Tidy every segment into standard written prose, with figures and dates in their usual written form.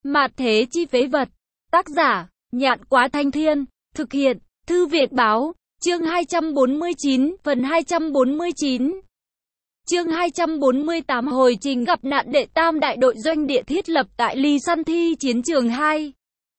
Mạt thế chi phế vật. Tác giả, Nhạn Quá Thanh Thiên. Thực hiện, Thư Việt Báo. Chương 249, phần 249. Chương 248 hồi trình gặp nạn đệ tam đại đội doanh địa thiết lập tại Ly Săn Thi chiến trường 2.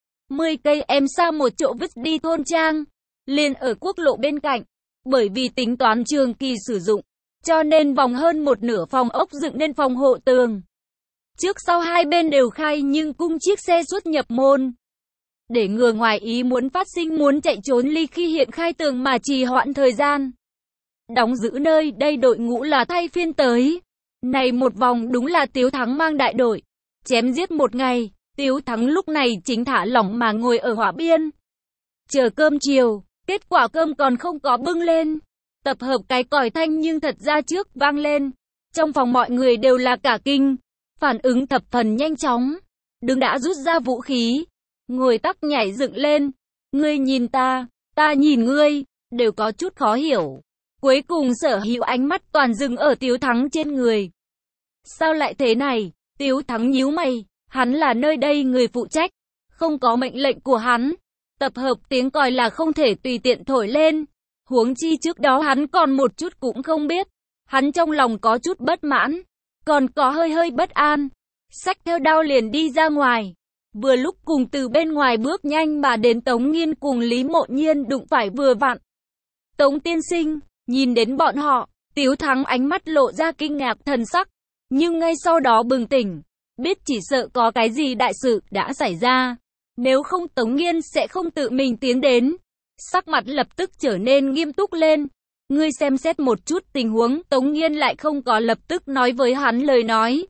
10 cây em xa một chỗ vứt đi thôn trang, liền ở quốc lộ bên cạnh. Bởi vì tính toán trường kỳ sử dụng, cho nên vòng hơn một nửa phòng ốc dựng nên phòng hộ tường. Trước sau hai bên đều khai nhưng cung chiếc xe xuất nhập môn. Để ngừa ngoài ý muốn phát sinh muốn chạy trốn ly khi hiện khai tường mà trì hoãn thời gian. Đóng giữ nơi đây đội ngũ là thay phiên tới. Này một vòng đúng là Tiếu Thắng mang đại đội. Chém giết một ngày, Tiếu Thắng lúc này chính thả lỏng mà ngồi ở hỏa biên. Chờ cơm chiều, kết quả cơm còn không có bưng lên. Tập hợp cái còi thanh nhưng thật ra trước vang lên. Trong phòng mọi người đều là cả kinh. Phản ứng thập phần nhanh chóng. Đứng đã rút ra vũ khí. Ngồi tắc nhảy dựng lên. Ngươi nhìn ta nhìn ngươi, đều có chút khó hiểu. Cuối cùng sở hữu ánh mắt toàn dừng ở Tiếu Thắng trên người. Sao lại thế này? Tiếu Thắng nhíu mày. Hắn là nơi đây người phụ trách. Không có mệnh lệnh của hắn. Tập hợp tiếng còi là không thể tùy tiện thổi lên. Huống chi trước đó hắn còn một chút cũng không biết. Hắn trong lòng có chút bất mãn. Còn có hơi bất an. Xách theo đao liền đi ra ngoài. Vừa lúc cùng từ bên ngoài bước nhanh mà đến Tống Nghiên cùng Lý Mộ Nhiên đụng phải vừa vặn. Tống tiên sinh, nhìn đến bọn họ, Tiếu Thắng ánh mắt lộ ra kinh ngạc thần sắc. Nhưng ngay sau đó bừng tỉnh. Biết chỉ sợ có cái gì đại sự đã xảy ra. Nếu không Tống Nghiên sẽ không tự mình tiến đến. Sắc mặt lập tức trở nên nghiêm túc lên. Ngươi xem xét một chút tình huống. Tống Nghiên lại không có lập tức nói với hắn lời nói,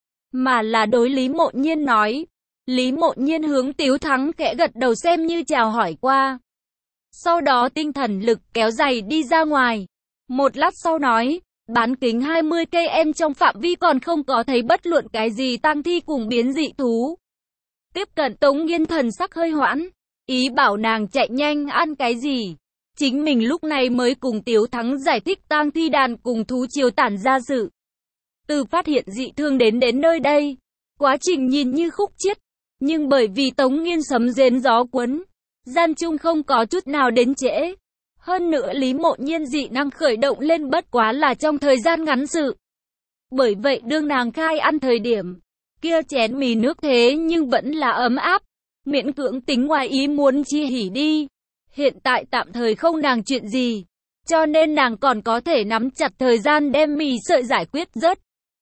mà là đối Lý Mộ Nhiên nói. Lý Mộ Nhiên hướng Tiếu Thắng khẽ gật đầu xem như chào hỏi qua. Sau đó tinh thần lực kéo giày đi ra ngoài. Một lát sau nói, bán kính 20 cây em trong phạm vi còn không có thấy bất luận cái gì tang thi cùng biến dị thú. Tiếp cận Tống Nghiên thần sắc hơi hoãn, ý bảo nàng chạy nhanh ăn cái gì. Chính mình lúc này mới cùng Tiếu Thắng giải thích tang thi đàn cùng thú triều tản ra sự. Từ phát hiện dị thương đến nơi đây, quá trình nhìn như khúc chiết, nhưng bởi vì Tống Nghiên sấm rền gió cuốn, gian chung không có chút nào đến trễ. Hơn nữa Lý Mộ Nhiên dị năng khởi động lên bất quá là trong thời gian ngắn sự. Bởi vậy đương nàng khai ăn thời điểm, kia chén mì nước thế nhưng vẫn là ấm áp, miễn cưỡng tính ngoài ý muốn chi hỉ đi. Hiện tại tạm thời không nàng chuyện gì, cho nên nàng còn có thể nắm chặt thời gian đem mì sợi giải quyết rớt.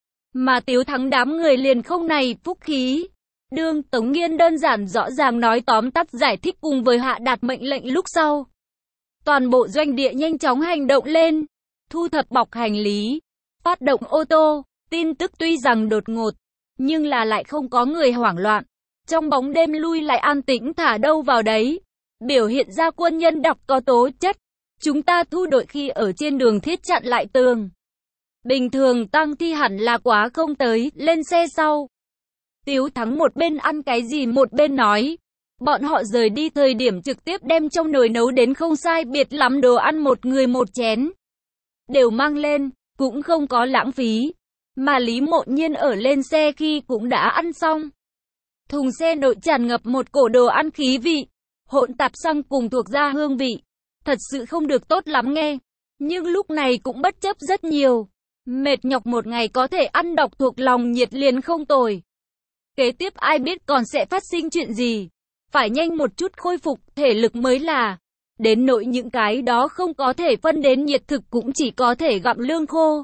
Mà Tiếu Thắng đám người liền không này phúc khí. Đương Tống Nghiên đơn giản rõ ràng nói tóm tắt giải thích cùng với hạ đạt mệnh lệnh lúc sau. Toàn bộ doanh địa nhanh chóng hành động lên, thu thập bọc hành lý, phát động ô tô. Tin tức tuy rằng đột ngột, nhưng là lại không có người hoảng loạn. Trong bóng đêm lui lại an tĩnh thả đâu vào đấy. Biểu hiện ra quân nhân đọc có tố chất. Chúng ta thu đội khi ở trên đường thiết chặn lại tường. Bình thường tang thi hẳn là quá không tới, lên xe sau. Tiếu Thắng một bên ăn cái gì một bên nói. Bọn họ rời đi thời điểm trực tiếp đem trong nồi nấu đến không sai biệt lắm đồ ăn một người một chén. Đều mang lên, cũng không có lãng phí. Mà Lý Mộ Nhiên ở lên xe khi cũng đã ăn xong. Thùng xe nội tràn ngập một cổ đồ ăn khí vị, hỗn tạp xăng cùng thuộc ra hương vị. Thật sự không được tốt lắm nghe. Nhưng lúc này cũng bất chấp rất nhiều. Mệt nhọc một ngày có thể ăn độc thuộc lòng nhiệt liền không tồi. Kế tiếp ai biết còn sẽ phát sinh chuyện gì. Phải nhanh một chút khôi phục thể lực mới là. Đến nỗi những cái đó không có thể phân đến nhiệt thực cũng chỉ có thể gặm lương khô.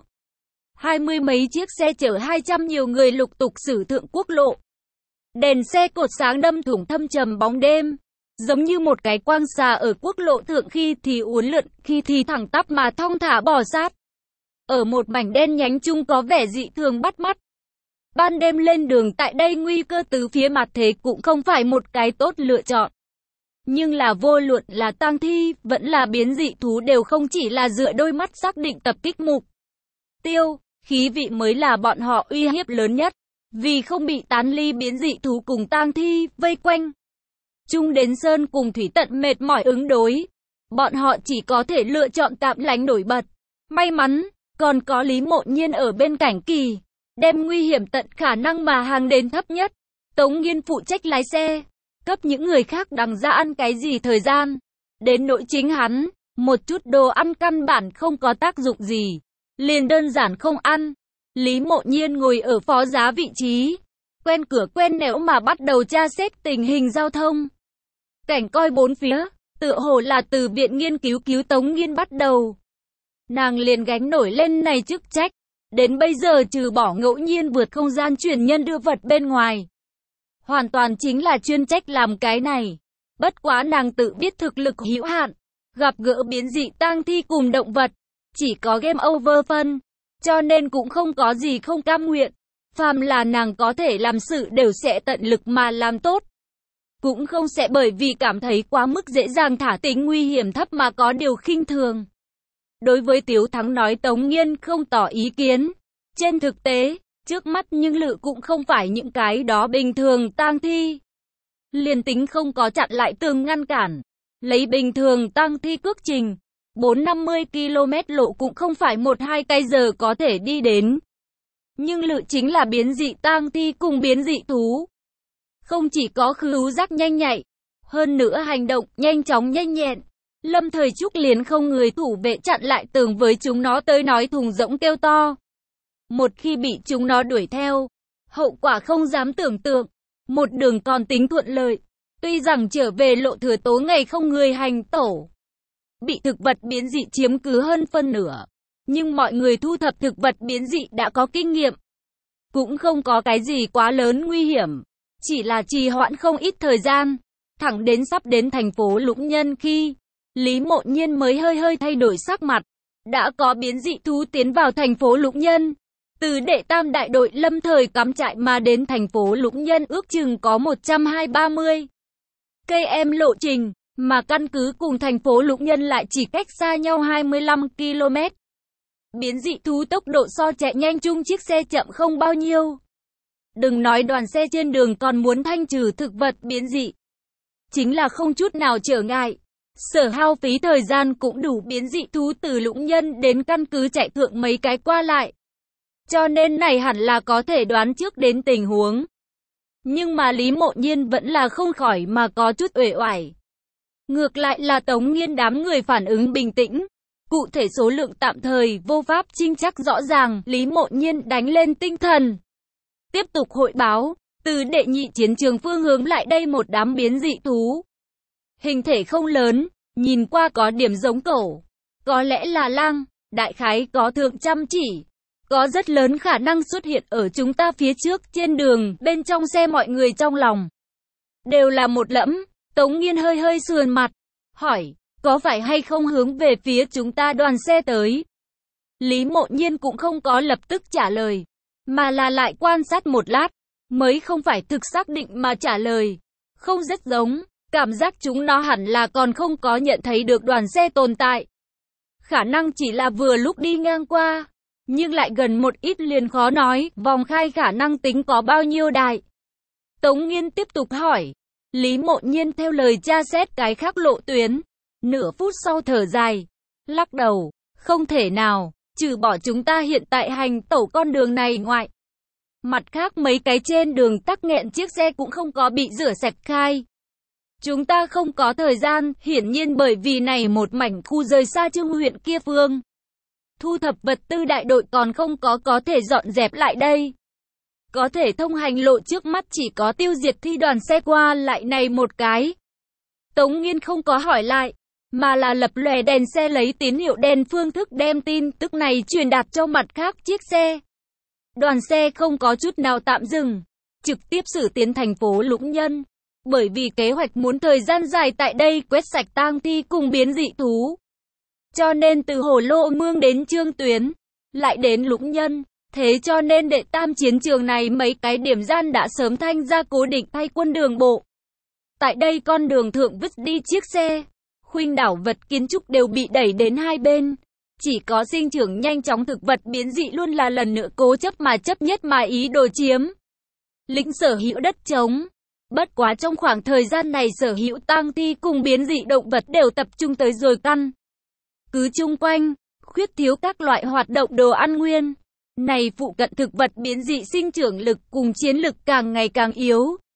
20 mấy chiếc xe chở 200 nhiều người lục tục xử thượng quốc lộ. Đèn xe cột sáng đâm thủng thâm trầm bóng đêm. Giống như một cái quang xà ở quốc lộ thượng khi thì uốn lượn, khi thì thẳng tắp mà thong thả bò sát. Ở một mảnh đen nhánh chung có vẻ dị thường bắt mắt. Ban đêm lên đường tại đây nguy cơ từ phía mặt thế cũng không phải một cái tốt lựa chọn. Nhưng là vô luận là tang thi, vẫn là biến dị thú đều không chỉ là dựa đôi mắt xác định tập kích mục tiêu, khí vị mới là bọn họ uy hiếp lớn nhất. Vì không bị tán ly biến dị thú cùng tang thi vây quanh. Chung đến sơn cùng thủy tận mệt mỏi ứng đối. Bọn họ chỉ có thể lựa chọn tạm lánh nổi bật. May mắn, còn có Lý Mộ Nhiên ở bên cạnh kỳ. Đem nguy hiểm tận khả năng mà hàng đến thấp nhất. Tống Nghiên phụ trách lái xe, cấp những người khác đằng ra ăn cái gì thời gian. Đến nỗi chính hắn, một chút đồ ăn căn bản không có tác dụng gì, liền đơn giản không ăn. Lý Mộ Nhiên ngồi ở phó giá vị trí, quen cửa quen nẻo mà bắt đầu tra xét tình hình giao thông. Cảnh coi bốn phía, tựa hồ là từ viện nghiên cứu cứu Tống Nghiên bắt đầu. Nàng liền gánh nổi lên này chức trách. Đến bây giờ trừ bỏ ngẫu nhiên vượt không gian truyền nhân đưa vật bên ngoài, hoàn toàn chính là chuyên trách làm cái này. Bất quá nàng tự biết thực lực hữu hạn, gặp gỡ biến dị tang thi cùng động vật, chỉ có game over phân, cho nên cũng không có gì không cam nguyện. Phàm là nàng có thể làm sự đều sẽ tận lực mà làm tốt. Cũng không sẽ bởi vì cảm thấy quá mức dễ dàng thả tính nguy hiểm thấp mà có điều khinh thường. Đối với Tiếu Thắng nói Tống Nghiên không tỏ ý kiến. Trên thực tế, trước mắt nhưng lự cũng không phải những cái đó bình thường tang thi. Liền tính không có chặn lại tường ngăn cản. Lấy bình thường tang thi cước trình, 4-50 km lộ cũng không phải 1-2 cây giờ có thể đi đến. Nhưng lự chính là biến dị tang thi cùng biến dị thú. Không chỉ có khứu giác nhanh nhạy, hơn nữa hành động nhanh chóng nhanh nhẹn. Lâm Thời Trúc liền không người thủ vệ chặn lại tường với chúng nó tới nói thùng rỗng kêu to. Một khi bị chúng nó đuổi theo, hậu quả không dám tưởng tượng. Một đường còn tính thuận lợi, tuy rằng trở về lộ thừa tố ngày không người hành tổ, bị thực vật biến dị chiếm cứ hơn phân nửa. Nhưng mọi người thu thập thực vật biến dị đã có kinh nghiệm, cũng không có cái gì quá lớn nguy hiểm, chỉ là trì hoãn không ít thời gian. Thẳng đến sắp đến thành phố Lũng Nhân khi Lý Mộ Nhiên mới hơi thay đổi sắc mặt. Đã có biến dị thú tiến vào thành phố Lũng Nhân. Từ đệ tam đại đội lâm thời cắm trại mà đến thành phố Lũng Nhân ước chừng có 120-130 km lộ trình, mà căn cứ cùng thành phố Lũng Nhân lại chỉ cách xa nhau 25 km. Biến dị thú tốc độ so chạy nhanh chung chiếc xe chậm không bao nhiêu. Đừng nói đoàn xe trên đường còn muốn thanh trừ thực vật biến dị. Chính là không chút nào trở ngại. Sở hao phí thời gian cũng đủ biến dị thú từ Lũng Nhân đến căn cứ chạy thượng mấy cái qua lại. Cho nên này hẳn là có thể đoán trước đến tình huống. Nhưng mà Lý Mộ Nhiên vẫn là không khỏi mà có chút uể oải. Ngược lại là Tống Nghiên đám người phản ứng bình tĩnh. Cụ thể số lượng tạm thời vô pháp trinh chắc rõ ràng, Lý Mộ Nhiên đánh lên tinh thần. Tiếp tục hội báo, từ đệ nhị chiến trường phương hướng lại đây một đám biến dị thú. Hình thể không lớn, nhìn qua có điểm giống cẩu. Có lẽ là lang, đại khái có thượng trăm chỉ. Có rất lớn khả năng xuất hiện ở chúng ta phía trước trên đường, bên trong xe mọi người trong lòng. Đều là một lẫm, Tống Nghiên hơi sườn mặt, hỏi, có phải hay không hướng về phía chúng ta đoàn xe tới? Lý Mộ Nhiên cũng không có lập tức trả lời, mà là lại quan sát một lát, mới không phải thực xác định mà trả lời. Không rất giống, cảm giác chúng nó hẳn là còn không có nhận thấy được đoàn xe tồn tại. Khả năng chỉ là vừa lúc đi ngang qua, nhưng lại gần một ít liền khó nói, vòng khai khả năng tính có bao nhiêu đại. Tống Nghiên tiếp tục hỏi, Lý Mộ Nhiên theo lời tra xét cái khác lộ tuyến, nửa phút sau thở dài, lắc đầu, không thể nào, trừ bỏ chúng ta hiện tại hành tẩu con đường này ngoại. Mặt khác mấy cái trên đường tắc nghẹn chiếc xe cũng không có bị rửa sạch khai. Chúng ta không có thời gian, hiển nhiên bởi vì này một mảnh khu rời xa Trương huyện kia phương. Thu thập vật tư đại đội còn không có thể dọn dẹp lại đây. Có thể thông hành lộ trước mắt chỉ có tiêu diệt thi đoàn xe qua lại này một cái. Tống Nghiên không có hỏi lại, mà là lập lòe đèn xe lấy tín hiệu đèn phương thức đem tin tức này truyền đạt cho mặt khác chiếc xe. Đoàn xe không có chút nào tạm dừng, trực tiếp xử tiến thành phố Lũng Nhân. Bởi vì kế hoạch muốn thời gian dài tại đây quét sạch tang thi cùng biến dị thú. Cho nên từ Hồ Lô Mương đến Trương Tuyến, lại đến Lũng Nhân. Thế cho nên đệ tam chiến trường này mấy cái điểm gian đã sớm thanh ra cố định thay quân đường bộ. Tại đây con đường thượng vứt đi chiếc xe, khuynh đảo vật kiến trúc đều bị đẩy đến hai bên. Chỉ có sinh trưởng nhanh chóng thực vật biến dị luôn là lần nữa cố chấp nhất mà ý đồ chiếm lĩnh sở hữu đất trống. Bất quá trong khoảng thời gian này sở hữu tang thi cùng biến dị động vật đều tập trung tới rồi căn cứ chung quanh, khuyết thiếu các loại hoạt động đồ ăn nguyên. Này phụ cận thực vật biến dị sinh trưởng lực cùng chiến lực càng ngày càng yếu,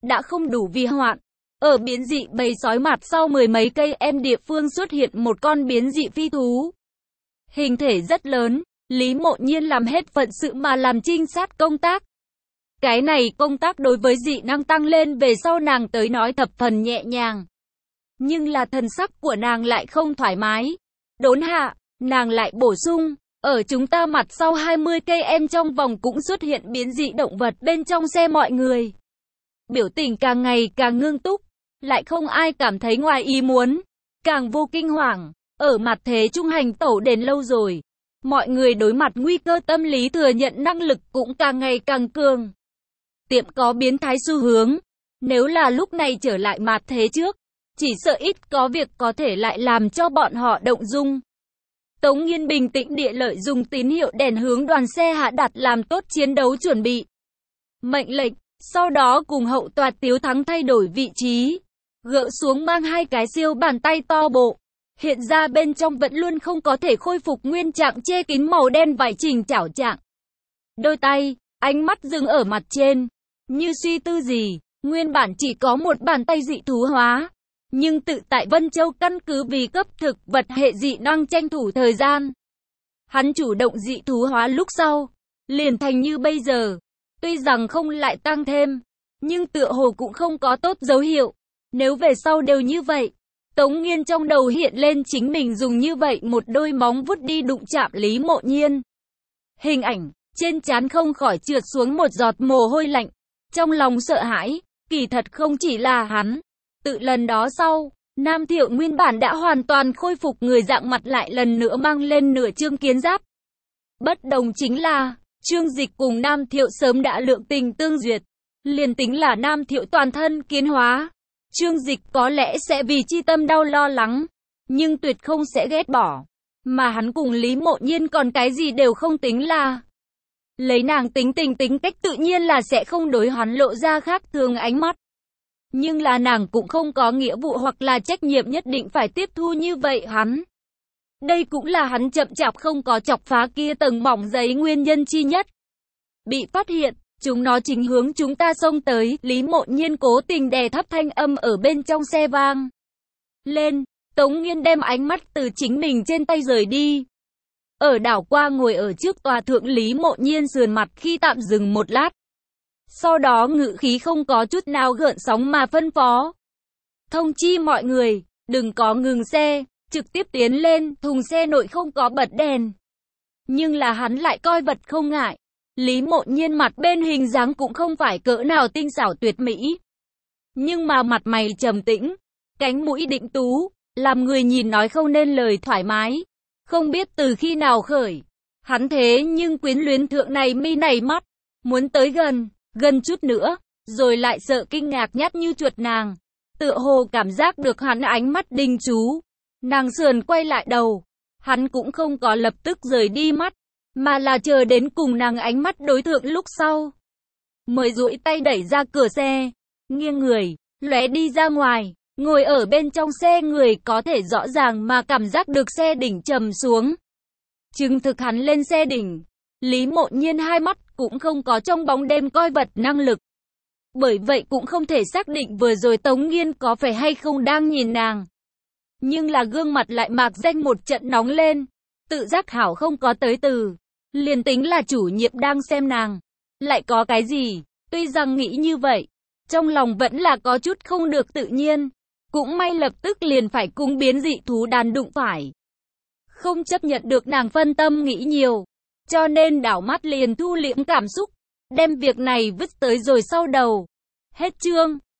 đã không đủ vì hoạn. Ở biến dị bầy sói mặt sau mười mấy cây em địa phương xuất hiện một con biến dị phi thú. Hình thể rất lớn, Lý Mộ Nhiên làm hết phận sự mà làm trinh sát công tác. Cái này công tác đối với dị năng tăng lên về sau nàng tới nói thập phần nhẹ nhàng. Nhưng là thần sắc của nàng lại không thoải mái. Đốn hạ, nàng lại bổ sung, ở chúng ta mặt sau 20 cây em trong vòng cũng xuất hiện biến dị động vật bên trong xe mọi người. Biểu tình càng ngày càng ngưng túc, lại không ai cảm thấy ngoài ý muốn, càng vô kinh hoàng. Ở mặt thế trung hành tẩu đến lâu rồi, mọi người đối mặt nguy cơ tâm lý thừa nhận năng lực cũng càng ngày càng cường. Tiệm có biến thái xu hướng, nếu là lúc này trở lại mặt thế trước, chỉ sợ ít có việc có thể lại làm cho bọn họ động dung. Tống Nghiên bình tĩnh địa lợi dùng tín hiệu đèn hướng đoàn xe hạ đặt làm tốt chiến đấu chuẩn bị. Mệnh lệnh, sau đó cùng hậu toạt Tiếu Thắng thay đổi vị trí, gỡ xuống mang hai cái siêu bàn tay to bộ. Hiện ra bên trong vẫn luôn không có thể khôi phục nguyên trạng che kín màu đen vải chỉnh chảo trạng. Đôi tay, ánh mắt dừng ở mặt trên, như suy tư gì, nguyên bản chỉ có một bàn tay dị thú hóa. Nhưng tự tại Vân Châu căn cứ vì cấp thực vật hệ dị năng tranh thủ thời gian. Hắn chủ động dị thú hóa lúc sau, liền thành như bây giờ. Tuy rằng không lại tăng thêm, nhưng tựa hồ cũng không có tốt dấu hiệu. Nếu về sau đều như vậy, Tống Nghiên trong đầu hiện lên chính mình dùng như vậy một đôi móng vuốt đi đụng chạm Lý Mộ Nhiên. Hình ảnh, trên trán không khỏi trượt xuống một giọt mồ hôi lạnh. Trong lòng sợ hãi, kỳ thật không chỉ là hắn. Tự lần đó sau, Nam Thiệu nguyên bản đã hoàn toàn khôi phục người dạng mặt lại lần nữa mang lên nửa trương kiến giáp. Bất đồng chính là, Trương Dịch cùng Nam Thiệu sớm đã lượng tình tương duyệt. Liền tính là Nam Thiệu toàn thân kiến hóa, Trương Dịch có lẽ sẽ vì chi tâm đau lo lắng, nhưng tuyệt không sẽ ghét bỏ. Mà hắn cùng Lý Mộ Nhiên còn cái gì đều không tính là. Lấy nàng tính tình tính cách tự nhiên là sẽ không đối hắn lộ ra khác thường ánh mắt. Nhưng là nàng cũng không có nghĩa vụ hoặc là trách nhiệm nhất định phải tiếp thu như vậy hắn. Đây cũng là hắn chậm chạp không có chọc phá kia tầng mỏng giấy nguyên nhân chi nhất. Bị phát hiện, chúng nó chính hướng chúng ta xông tới, Lý Mộ Nhiên cố tình đè thấp thanh âm ở bên trong xe vang lên. Tống Nghiên đem ánh mắt từ chính mình trên tay rời đi. Ở đảo qua ngồi ở trước tòa thượng Lý Mộ Nhiên sườn mặt khi tạm dừng một lát. Sau đó ngự khí không có chút nào gợn sóng mà phân phó. Thông chi mọi người, đừng có ngừng xe, trực tiếp tiến lên, thùng xe nội không có bật đèn. Nhưng là hắn lại coi vật không ngại. Lý Mộ Nhiên mặt bên hình dáng cũng không phải cỡ nào tinh xảo tuyệt mỹ. Nhưng mà mặt mày trầm tĩnh, cánh mũi định tú, làm người nhìn nói không nên lời thoải mái. Không biết từ khi nào khởi, hắn thế nhưng quyến luyến thượng này mi này mắt, muốn tới gần chút nữa, rồi lại sợ kinh ngạc nhát như chuột nàng. Tựa hồ cảm giác được hắn ánh mắt đình chú. Nàng sườn quay lại đầu, hắn cũng không có lập tức rời đi mắt, mà là chờ đến cùng nàng ánh mắt đối thượng lúc sau. Mới duỗi tay đẩy ra cửa xe, nghiêng người, lóe đi ra ngoài, ngồi ở bên trong xe người có thể rõ ràng mà cảm giác được xe đỉnh trầm xuống. Chứng thực hắn lên xe đỉnh, Lý Mộ Nhiên hai mắt cũng không có trong bóng đêm coi vật năng lực. Bởi vậy cũng không thể xác định vừa rồi Tống Nghiên có phải hay không đang nhìn nàng. Nhưng là gương mặt lại mạc danh một trận nóng lên, tự giác hảo không có tới từ. Liền tính là chủ nhiệm đang xem nàng, lại có cái gì, tuy rằng nghĩ như vậy, trong lòng vẫn là có chút không được tự nhiên. Cũng may lập tức liền phải cùng biến dị thú đàn đụng phải. Không chấp nhận được nàng phân tâm nghĩ nhiều, cho nên đảo mắt liền thu liễm cảm xúc, đem việc này vứt tới rồi sau đầu. Hết chương.